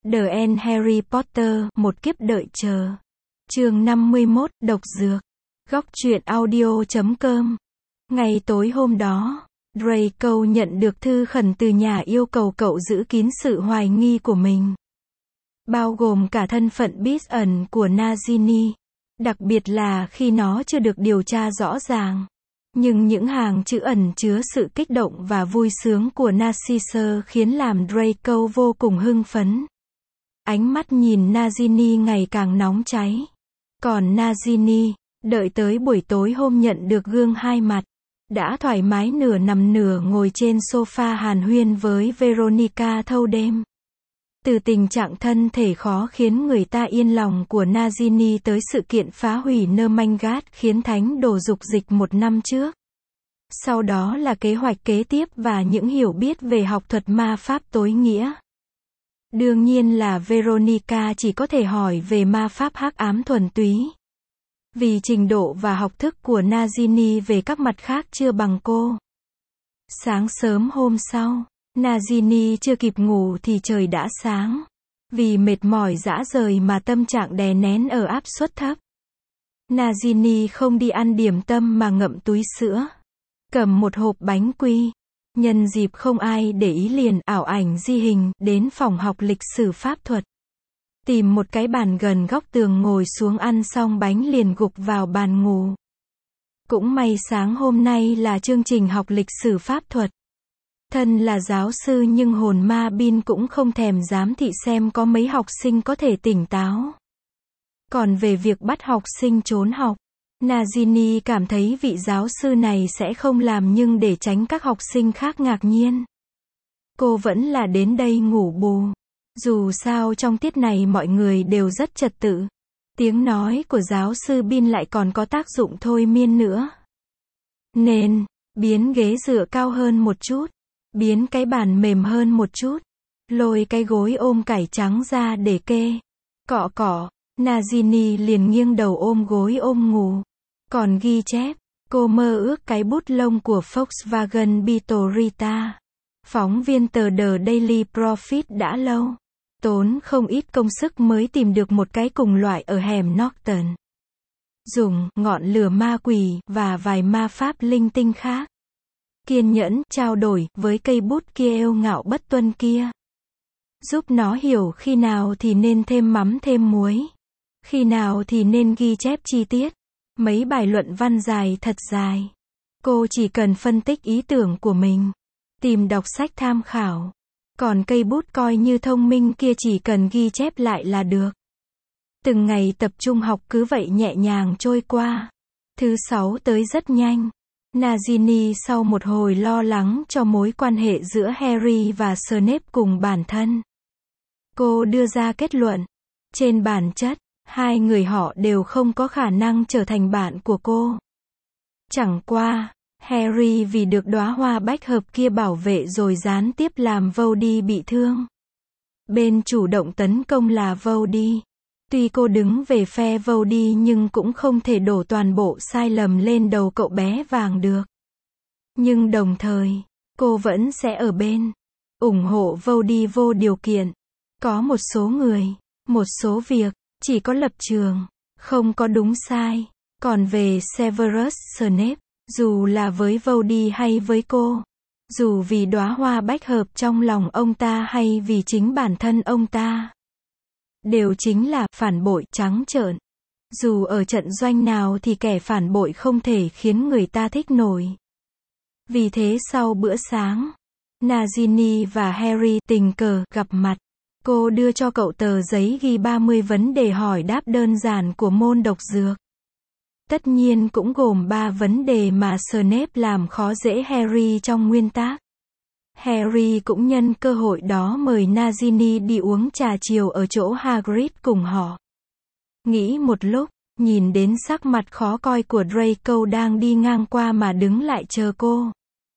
The End Harry Potter, một kiếp đợi chờ. Chương 51, độc dược. Góc truyện audio.com. Ngày tối hôm đó, Draco nhận được thư khẩn từ nhà yêu cầu cậu giữ kín sự hoài nghi của mình. Bao gồm cả thân phận bí ẩn của Nagini. Đặc biệt là khi nó chưa được điều tra rõ ràng. Nhưng những hàng chữ ẩn chứa sự kích động và vui sướng của Narcissus khiến làm Draco vô cùng hưng phấn. Ánh mắt nhìn Nagini ngày càng nóng cháy. Còn Nagini, đợi tới buổi tối hôm nhận được gương hai mặt, đã thoải mái nửa nằm nửa ngồi trên sofa hàn huyên với Veronica thâu đêm. Từ tình trạng thân thể khó khiến người ta yên lòng của Nagini tới sự kiện phá hủy Nermangat khiến thánh đồ dục dịch 1 năm trước. Sau đó là kế hoạch kế tiếp và những hiểu biết về học thuật ma pháp tối nghĩa. Đương nhiên là Veronica chỉ có thể hỏi về ma pháp hắc ám thuần túy. Vì trình độ và học thức của Nagini về các mặt khác chưa bằng cô. Sáng sớm hôm sau, Nagini chưa kịp ngủ thì trời đã sáng. Vì mệt mỏi rã rời mà tâm trạng đè nén ở áp suất thấp. Nagini không đi ăn điểm tâm mà ngậm túi sữa. Cầm một hộp bánh quy. Nhân dịp không ai để ý liền ảo ảnh di hình đến phòng học lịch sử pháp thuật. Tìm một cái bàn gần góc tường ngồi xuống ăn xong bánh liền gục vào bàn ngủ. Cũng may sáng hôm nay là chương trình học lịch sử pháp thuật. Thân là giáo sư nhưng hồn ma Bin cũng không thèm giám thị xem có mấy học sinh có thể tỉnh táo. Còn về việc bắt học sinh trốn học, Nagini cảm thấy vị giáo sư này sẽ không làm nhưng để tránh các học sinh khác ngạc nhiên. Cô vẫn là đến đây ngủ bù. Dù sao trong tiết này mọi người đều rất trật tự. Tiếng nói của giáo sư Bin lại còn có tác dụng thôi miên nữa. Nên, biến ghế dựa cao hơn một chút. Biến cái bàn mềm hơn một chút. Lôi cái gối ôm cải trắng ra để kê. Cọ cọ, Nagini liền nghiêng đầu ôm gối ôm ngủ. Còn ghi chép, cô mơ ước cái bút lông của Volkswagen Beetle Rita. Phóng viên tờ The Daily Prophet đã lâu. Tốn không ít công sức mới tìm được một cái cùng loại ở hẻm Norton. Dùng ngọn lửa ma quỷ và vài ma pháp linh tinh khác. Kiên nhẫn trao đổi với cây bút kia êu ngạo bất tuân kia. Giúp nó hiểu khi nào thì nên thêm mắm thêm muối. Khi nào thì nên ghi chép chi tiết. Mấy bài luận văn dài thật dài. Cô chỉ cần phân tích ý tưởng của mình. Tìm đọc sách tham khảo. Còn cây bút coi như thông minh kia chỉ cần ghi chép lại là được. Từng ngày tập trung học cứ vậy nhẹ nhàng trôi qua. Thứ 6 tới rất nhanh. Nagini sau một hồi lo lắng cho mối quan hệ giữa Harry và Snape cùng bản thân. Cô đưa ra kết luận. Trên bản chất, hai người họ đều không có khả năng trở thành bạn của cô. Chẳng qua, Harry vì được đóa hoa bách hợp kia bảo vệ rồi gián tiếp làm Voldy bị thương. Bên chủ động tấn công là Voldy. Tuy cô đứng về phe Voldy nhưng cũng không thể đổ toàn bộ sai lầm lên đầu cậu bé vàng được. Nhưng đồng thời, cô vẫn sẽ ở bên, ủng hộ Voldy vô điều kiện. Có một số người, một số việc, chỉ có lập trường, không có đúng sai. Còn về Severus Snape, dù là với Voldy hay với cô, dù vì đóa hoa bách hợp trong lòng ông ta hay vì chính bản thân ông ta, đều chính là phản bội trắng trợn. Dù ở trận doanh nào thì kẻ phản bội không thể khiến người ta thích nổi. Vì thế sau bữa sáng, Nagini và Harry tình cờ gặp mặt. Cô đưa cho cậu tờ giấy ghi 30 vấn đề hỏi đáp đơn giản của môn độc dược. Tất nhiên cũng gồm 3 vấn đề mà Snape làm khó dễ Harry trong nguyên tác. Harry cũng nhân cơ hội đó mời Nagini đi uống trà chiều ở chỗ Hagrid cùng họ. Nghĩ một lúc, nhìn đến sắc mặt khó coi của Draco đang đi ngang qua mà đứng lại chờ cô.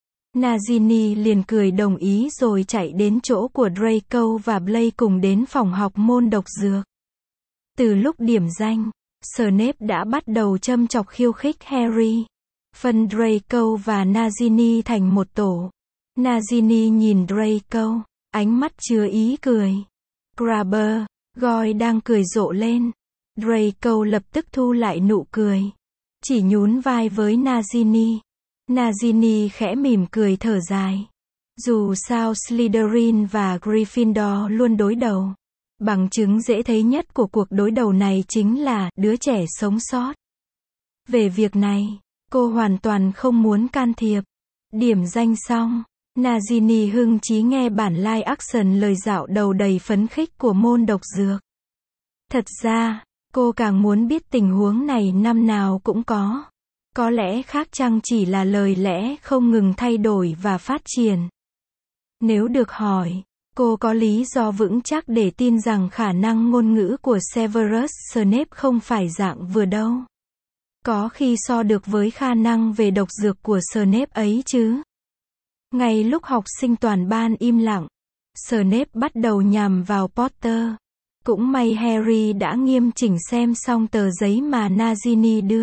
Nagini liền cười đồng ý rồi chạy đến chỗ của Draco và Blaise cùng đến phòng học môn độc dược. Từ lúc điểm danh, Snape đã bắt đầu châm chọc khiêu khích Harry. Phân Draco và Nagini thành một tổ. Nagini nhìn Draco, ánh mắt chứa ý cười. Grabber, Goyle đang cười rộ lên. Draco lập tức thu lại nụ cười. Chỉ nhún vai với Nagini. Nagini khẽ mỉm cười thở dài. Dù sao Slytherin và Gryffindor luôn đối đầu. Bằng chứng dễ thấy nhất của cuộc đối đầu này chính là đứa trẻ sống sót. Về việc này, cô hoàn toàn không muốn can thiệp. Điểm danh xong, Nagini hưng chí nghe bản live action lời dạo đầu đầy phấn khích của môn độc dược. Thật ra, cô càng muốn biết tình huống này năm nào cũng có. Có lẽ khác chăng chỉ là lời lẽ không ngừng thay đổi và phát triển. Nếu được hỏi, cô có lý do vững chắc để tin rằng khả năng ngôn ngữ của Severus Snape không phải dạng vừa đâu. Có khi so được với khả năng về độc dược của Snape ấy chứ. Ngay lúc học sinh toàn ban im lặng, Snape bắt đầu nhằm vào Potter. Cũng may Harry đã nghiêm chỉnh xem xong tờ giấy mà Nagini đưa.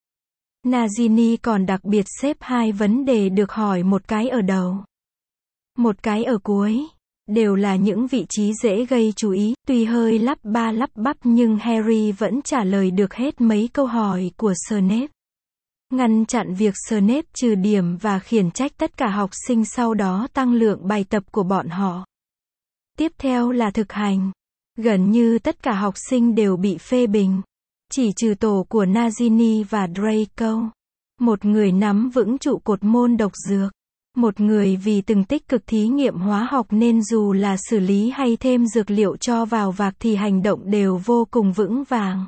Nagini còn đặc biệt xếp 2 vấn đề được hỏi, một cái ở đầu, một cái ở cuối. Đều là những vị trí dễ gây chú ý. Tuy hơi lắp ba lắp bắp nhưng Harry vẫn trả lời được hết mấy câu hỏi của Snape. Ngăn chặn việc Snape trừ điểm và khiển trách tất cả học sinh, sau đó tăng lượng bài tập của bọn họ. Tiếp theo là thực hành. Gần như tất cả học sinh đều bị phê bình. Chỉ trừ tổ của Nagini và Draco. Một người nắm vững trụ cột môn độc dược. Một người vì từng tích cực thí nghiệm hóa học nên dù là xử lý hay thêm dược liệu cho vào vạc thì hành động đều vô cùng vững vàng.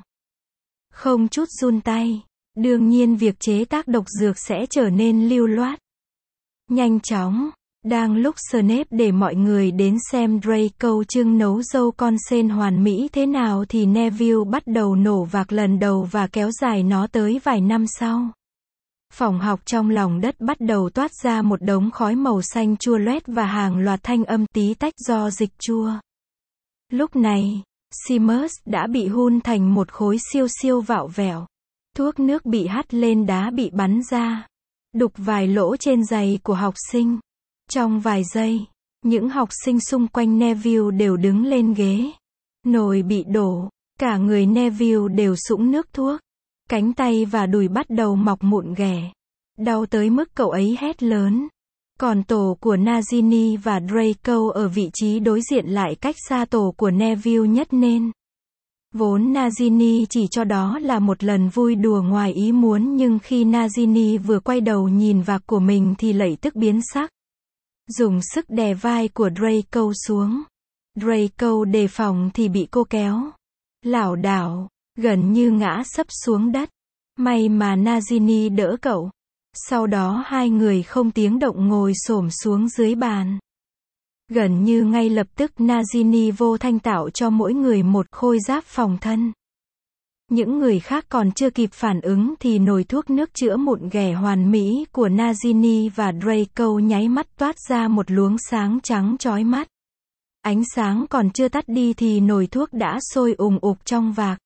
Không chút run tay. Đương nhiên việc chế tác độc dược sẽ trở nên lưu loát. Nhanh chóng. Đang lúc Snape để mọi người đến xem Draco trưng nấu dâu con sen hoàn mỹ thế nào thì Neville bắt đầu nổ vạc lần đầu và kéo dài nó tới vài năm sau. Phòng học trong lòng đất bắt đầu toát ra một đống khói màu xanh chua loét và hàng loạt thanh âm tí tách do dịch chua. Lúc này, Seamus đã bị hun thành một khối siêu siêu vạo vẹo. Thuốc nước bị hắt lên đá bị bắn ra, đục vài lỗ trên giày của học sinh. Trong vài giây, những học sinh xung quanh Neville đều đứng lên ghế. Nồi bị đổ, cả người Neville đều sũng nước thuốc. Cánh tay và đùi bắt đầu mọc mụn ghẻ. Đau tới mức cậu ấy hét lớn. Còn tổ của Nagini và Draco ở vị trí đối diện lại cách xa tổ của Neville nhất nên. Vốn Nagini chỉ cho đó là một lần vui đùa ngoài ý muốn, nhưng khi Nagini vừa quay đầu nhìn vạc của mình thì lập tức biến sắc. Dùng sức đè vai của Draco xuống. Draco đề phòng thì bị cô kéo. Lảo đảo, gần như ngã sấp xuống đất. May mà Nagini đỡ cậu. Sau đó hai người không tiếng động ngồi xổm xuống dưới bàn. Gần như ngay lập tức Nagini vô thanh tạo cho mỗi người một khôi giáp phòng thân. Những người khác còn chưa kịp phản ứng thì nồi thuốc nước chữa mụn ghẻ hoàn mỹ của Nagini và Draco nháy mắt toát ra một luống sáng trắng chói mắt. Ánh sáng còn chưa tắt đi thì nồi thuốc đã sôi ùng ục trong vạc.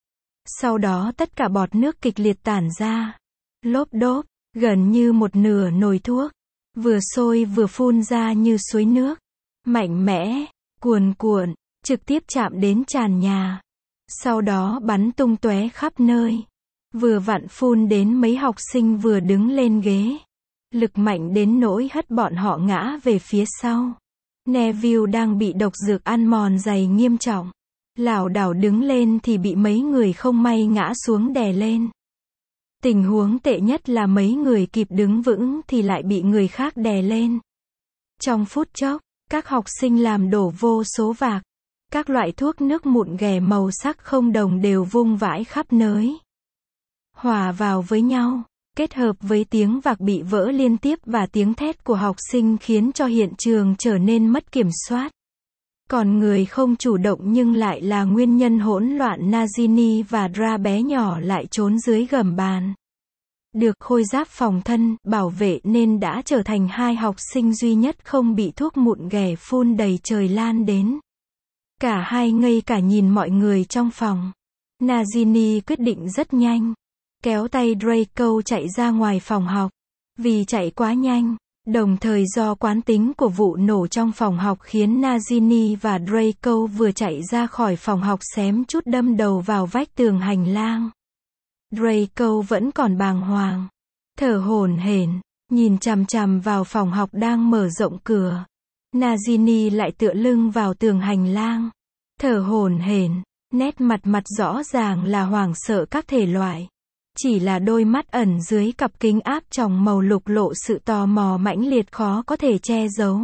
Sau đó tất cả bọt nước kịch liệt tản ra. Lốp đốp, gần như một nửa nồi thuốc. Vừa sôi vừa phun ra như suối nước. Mạnh mẽ, cuồn cuộn, trực tiếp chạm đến tràn nhà. Sau đó bắn tung tóe khắp nơi. Vừa vặn phun đến mấy học sinh vừa đứng lên ghế. Lực mạnh đến nỗi hất bọn họ ngã về phía sau. Neville đang bị độc dược ăn mòn giày nghiêm trọng. Lảo đảo đứng lên thì bị mấy người không may ngã xuống đè lên. Tình huống tệ nhất là mấy người kịp đứng vững thì lại bị người khác đè lên. Trong phút chốc, các học sinh làm đổ vô số vạc. Các loại thuốc nước mụn ghẻ màu sắc không đồng đều vung vãi khắp nơi. Hòa vào với nhau, kết hợp với tiếng vạc bị vỡ liên tiếp và tiếng thét của học sinh khiến cho hiện trường trở nên mất kiểm soát. Còn người không chủ động nhưng lại là nguyên nhân hỗn loạn, Nagini và Dra bé nhỏ lại trốn dưới gầm bàn. Được khôi giáp phòng thân bảo vệ nên đã trở thành hai học sinh duy nhất không bị thuốc mụn ghẻ phun đầy trời lan đến. Cả hai ngây cả nhìn mọi người trong phòng. Nagini quyết định rất nhanh. Kéo tay Draco chạy ra ngoài phòng học. Vì chạy quá nhanh, Đồng thời do quán tính của vụ nổ trong phòng học khiến Nagini và Draco vừa chạy ra khỏi phòng học xém chút đâm đầu vào vách tường hành lang. Draco vẫn còn bàng hoàng, thở hổn hển, nhìn chằm chằm vào phòng học đang mở rộng cửa. Nagini lại tựa lưng vào tường hành lang, thở hổn hển, nét mặt rõ ràng là hoảng sợ các thể loại. Chỉ là đôi mắt ẩn dưới cặp kính áp tròng màu lục lộ sự tò mò mãnh liệt khó có thể che giấu.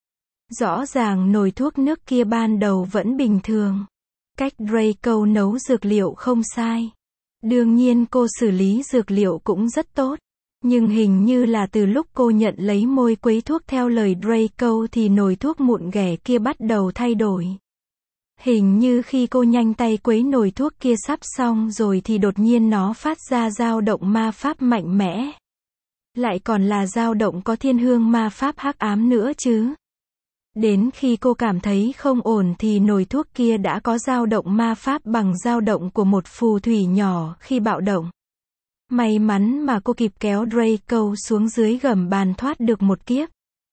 Rõ ràng nồi thuốc nước kia ban đầu vẫn bình thường. Cách Draco nấu dược liệu không sai. Đương nhiên cô xử lý dược liệu cũng rất tốt. Nhưng hình như là từ lúc cô nhận lấy môi quấy thuốc theo lời Draco thì nồi thuốc mụn ghẻ kia bắt đầu thay đổi. Hình như khi cô nhanh tay quấy nồi thuốc kia sắp xong rồi thì đột nhiên nó phát ra dao động ma pháp mạnh mẽ. Lại còn là dao động có thiên hương ma pháp hắc ám nữa chứ. Đến khi cô cảm thấy không ổn thì nồi thuốc kia đã có dao động ma pháp bằng dao động của một phù thủy nhỏ khi bạo động. May mắn mà cô kịp kéo Draco xuống dưới gầm bàn thoát được một kiếp.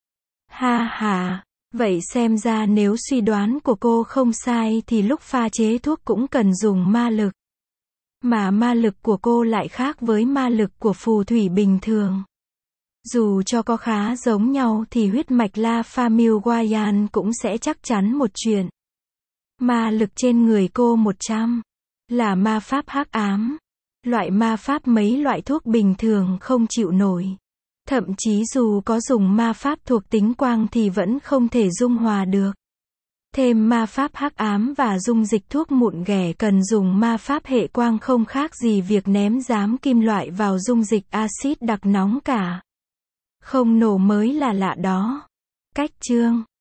Ha ha, vậy xem ra nếu suy đoán của cô không sai thì lúc pha chế thuốc cũng cần dùng ma lực. Mà ma lực của cô lại khác với ma lực của phù thủy bình thường. Dù cho có khá giống nhau thì huyết mạch La Famille cũng sẽ chắc chắn một chuyện. Ma lực trên người cô 100. Là ma pháp hắc ám. Loại ma pháp mấy loại thuốc bình thường không chịu nổi. Thậm chí dù có dùng ma pháp thuộc tính quang thì vẫn không thể dung hòa được. Thêm ma pháp hắc ám và dung dịch thuốc mụn ghẻ cần dùng ma pháp hệ quang không khác gì việc ném giám kim loại vào dung dịch axit đặc nóng cả. Không nổ mới là lạ đó. Cách chương